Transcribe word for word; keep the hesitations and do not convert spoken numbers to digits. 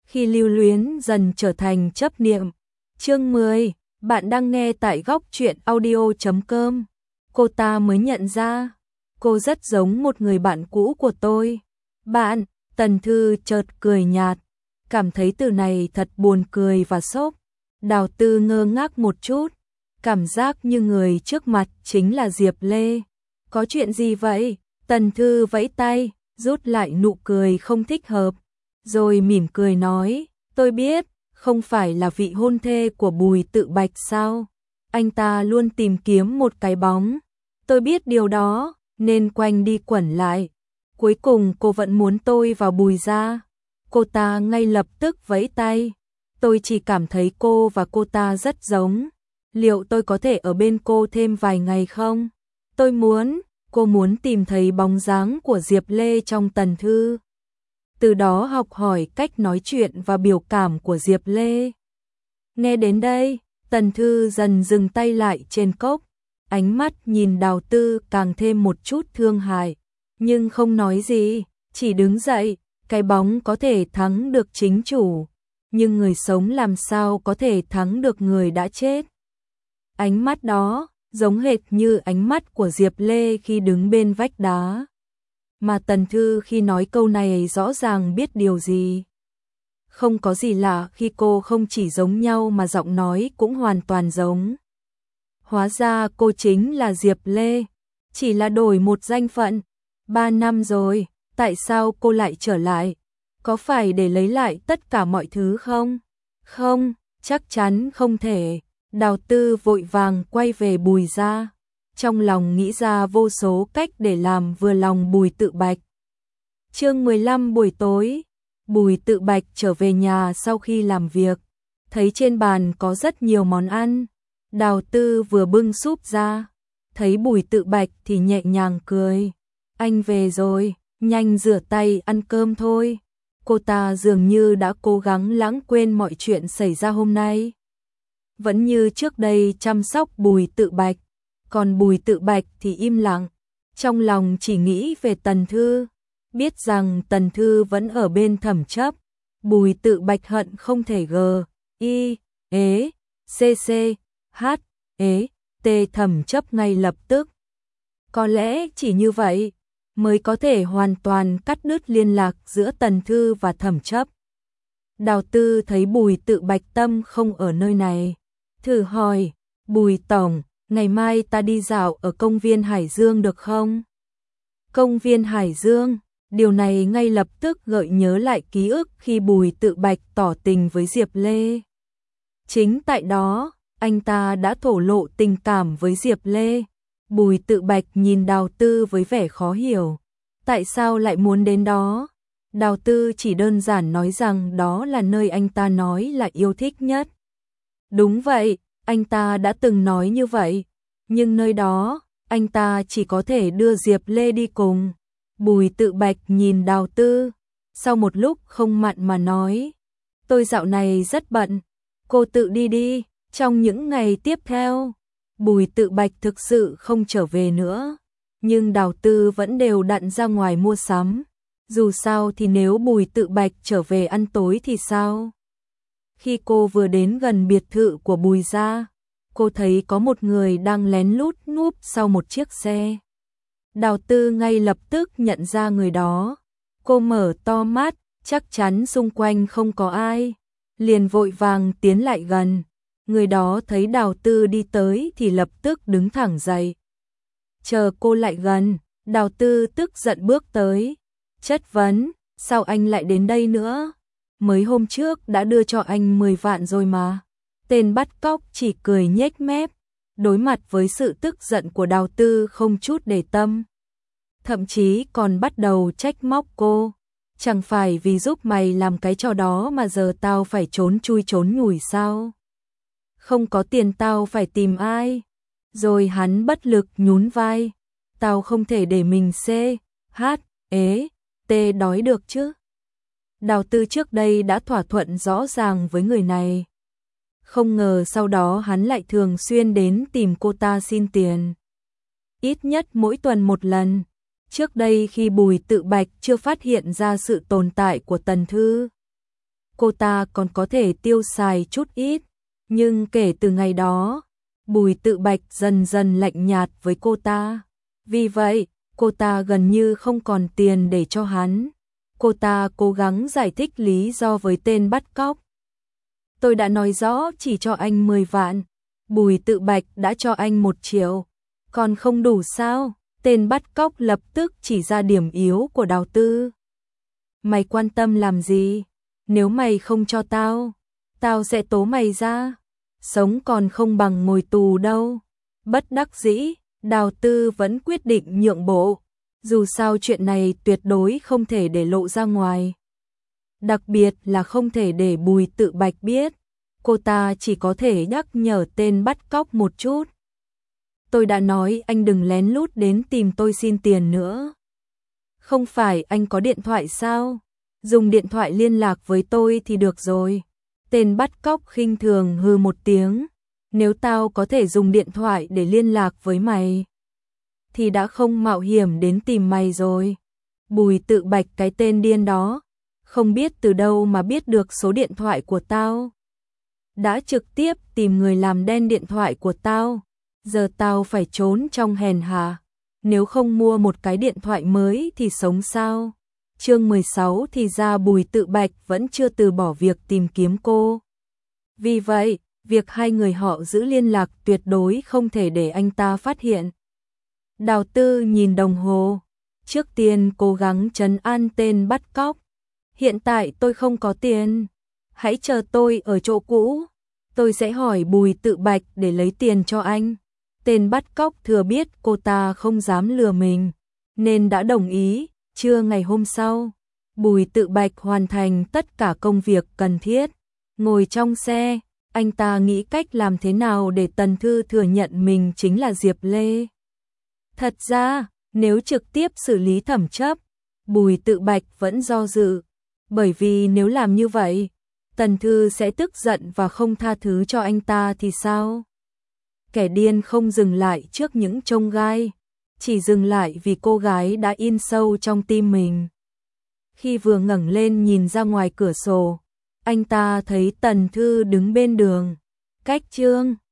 khi lưu luyến dần trở thành chấp niệm. Chương mười, bạn đang nghe tại góc truyện audio chấm com. Cô ta mới nhận ra, cô rất giống một người bạn cũ của tôi. Bạn, Tần Thư chợt cười nhạt, cảm thấy từ này thật buồn cười và sốc. Đào Tư ngơ ngác một chút, cảm giác như người trước mặt chính là Diệp Lê. Có chuyện gì vậy? Tần Thư vẫy tay, rút lại nụ cười không thích hợp, rồi mỉm cười nói, tôi biết, không phải là vị hôn thê của Bùi Tự Bạch sao? Anh ta luôn tìm kiếm một cái bóng. Tôi biết điều đó, nên quanh đi quẩn lại. Cuối cùng cô vẫn muốn tôi vào Bùi gia. Cô ta ngay lập tức vẫy tay. Tôi chỉ cảm thấy cô và cô ta rất giống. Liệu tôi có thể ở bên cô thêm vài ngày không? Tôi muốn, cô muốn tìm thấy bóng dáng của Diệp Lê trong Tần Thư. Từ đó học hỏi cách nói chuyện và biểu cảm của Diệp Lê. Nghe đến đây, Tần Thư dần dừng tay lại trên cốc. Ánh mắt nhìn Đào Tư càng thêm một chút thương hại. Nhưng không nói gì, chỉ đứng dậy. Cái bóng có thể thắng được chính chủ, nhưng người sống làm sao có thể thắng được người đã chết. Ánh mắt đó giống hệt như ánh mắt của Diệp Lê khi đứng bên vách đá. Mà Tần Thư khi nói câu này rõ ràng biết điều gì. Không có gì lạ khi cô không chỉ giống nhau mà giọng nói cũng hoàn toàn giống. Hóa ra cô chính là Diệp Lê, chỉ là đổi một danh phận. Ba năm rồi, tại sao cô lại trở lại? Có phải để lấy lại tất cả mọi thứ không? Không, chắc chắn không thể. Đào Tư vội vàng quay về Bùi gia, trong lòng nghĩ ra vô số cách để làm vừa lòng Bùi Tự Bạch. Chương mười lăm buổi tối, Bùi Tự Bạch trở về nhà sau khi làm việc, thấy trên bàn có rất nhiều món ăn. Đào Tư vừa bưng súp ra, thấy Bùi Tự Bạch thì nhẹ nhàng cười. Anh về rồi, nhanh rửa tay ăn cơm thôi. Cô ta dường như đã cố gắng lãng quên mọi chuyện xảy ra hôm nay. Vẫn như trước đây chăm sóc Bùi Tự Bạch, còn Bùi Tự Bạch thì im lặng, trong lòng chỉ nghĩ về Tần Thư, biết rằng Tần Thư vẫn ở bên thẩm chấp. Bùi Tự Bạch hận không thể g, i, ế, cc, h, ế, t thẩm chấp ngay lập tức. Có lẽ chỉ như vậy mới có thể hoàn toàn cắt đứt liên lạc giữa Tần Thư và thẩm chấp. Đào Tư thấy Bùi Tự Bạch tâm không ở nơi này, thử hỏi, Bùi Tổng, ngày mai ta đi dạo ở công viên Hải Dương được không? Công viên Hải Dương, điều này ngay lập tức gợi nhớ lại ký ức khi Bùi Tự Bạch tỏ tình với Diệp Lê. Chính tại đó, anh ta đã thổ lộ tình cảm với Diệp Lê. Bùi Tự Bạch nhìn Đào Tư với vẻ khó hiểu. Tại sao lại muốn đến đó? Đào Tư chỉ đơn giản nói rằng đó là nơi anh ta nói là yêu thích nhất. Đúng vậy, anh ta đã từng nói như vậy. Nhưng nơi đó, anh ta chỉ có thể đưa Diệp Lê đi cùng. Bùi Tự Bạch nhìn Đào Tư, sau một lúc không mặn mà nói. Tôi dạo này rất bận, cô tự đi đi, trong những ngày tiếp theo. Bùi Tự Bạch thực sự không trở về nữa, nhưng Đào Tư vẫn đều đặn ra ngoài mua sắm. Dù sao thì nếu Bùi Tự Bạch trở về ăn tối thì sao? Khi cô vừa đến gần biệt thự của Bùi gia, cô thấy có một người đang lén lút núp sau một chiếc xe. Đào Tư ngay lập tức nhận ra người đó. Cô mở to mắt, chắc chắn xung quanh không có ai, liền vội vàng tiến lại gần. Người đó thấy Đào Tư đi tới thì lập tức đứng thẳng dậy. Chờ cô lại gần, Đào Tư tức giận bước tới, chất vấn, sao anh lại đến đây nữa? Mới hôm trước đã đưa cho anh mười vạn rồi mà. Tên bắt cóc chỉ cười nhếch mép, đối mặt với sự tức giận của Đào Tư không chút để tâm. Thậm chí còn bắt đầu trách móc cô. Chẳng phải vì giúp mày làm cái trò đó mà giờ tao phải trốn chui trốn nhủi sao? Không có tiền tao phải tìm ai? Rồi hắn bất lực nhún vai. Tao không thể để mình C, H, ế, T đói được chứ. Đào Tư trước đây đã thỏa thuận rõ ràng với người này. Không ngờ sau đó hắn lại thường xuyên đến tìm cô ta xin tiền. Ít nhất mỗi tuần một lần. Trước đây khi Bùi Tự Bạch chưa phát hiện ra sự tồn tại của Tần Thư, cô ta còn có thể tiêu xài chút ít, nhưng kể từ ngày đó, Bùi Tự Bạch dần dần lạnh nhạt với cô ta. Vì vậy, cô ta gần như không còn tiền để cho hắn. Cô ta cố gắng giải thích lý do với tên bắt cóc. Tôi đã nói rõ chỉ cho anh mười vạn, Bùi Tự Bạch đã cho anh một triệu, còn không đủ sao? Tên bắt cóc lập tức chỉ ra điểm yếu của Đào Tư. Mày quan tâm làm gì? Nếu mày không cho tao, tao sẽ tố mày ra. Sống còn không bằng ngồi tù đâu. Bất đắc dĩ, Đào Tư vẫn quyết định nhượng bộ. Dù sao chuyện này tuyệt đối không thể để lộ ra ngoài. Đặc biệt là không thể để Bùi Tự Bạch biết. Cô ta chỉ có thể nhắc nhở tên bắt cóc một chút. Tôi đã nói anh đừng lén lút đến tìm tôi xin tiền nữa. Không phải anh có điện thoại sao? Dùng điện thoại liên lạc với tôi thì được rồi. Tên bắt cóc khinh thường hừ một tiếng. Nếu tao có thể dùng điện thoại để liên lạc với mày, thì đã không mạo hiểm đến tìm mày rồi. Bùi Tự Bạch cái tên điên đó, không biết từ đâu mà biết được số điện thoại của tao. Đã trực tiếp tìm người làm đen điện thoại của tao. Giờ tao phải trốn trong hèn hà. Nếu không mua một cái điện thoại mới thì sống sao? Chương mười sáu thì ra Bùi Tự Bạch vẫn chưa từ bỏ việc tìm kiếm cô. Vì vậy, việc hai người họ giữ liên lạc tuyệt đối không thể để anh ta phát hiện. Đào Tư nhìn đồng hồ. Trước tiên cố gắng trấn an tên bắt cóc. Hiện tại tôi không có tiền. Hãy chờ tôi ở chỗ cũ. Tôi sẽ hỏi Bùi Tự Bạch để lấy tiền cho anh. Tên bắt cóc thừa biết cô ta không dám lừa mình, nên đã đồng ý. Trưa ngày hôm sau, Bùi Tự Bạch hoàn thành tất cả công việc cần thiết. Ngồi trong xe, anh ta nghĩ cách làm thế nào để Tần Thư thừa nhận mình chính là Diệp Lê. Thật ra, nếu trực tiếp xử lý thẩm chấp, Bùi Tự Bạch vẫn do dự. Bởi vì nếu làm như vậy, Tần Thư sẽ tức giận và không tha thứ cho anh ta thì sao? Kẻ điên không dừng lại trước những chông gai, chỉ dừng lại vì cô gái đã in sâu trong tim mình. Khi vừa ngẩng lên nhìn ra ngoài cửa sổ, anh ta thấy Tần Thư đứng bên đường, cách Trương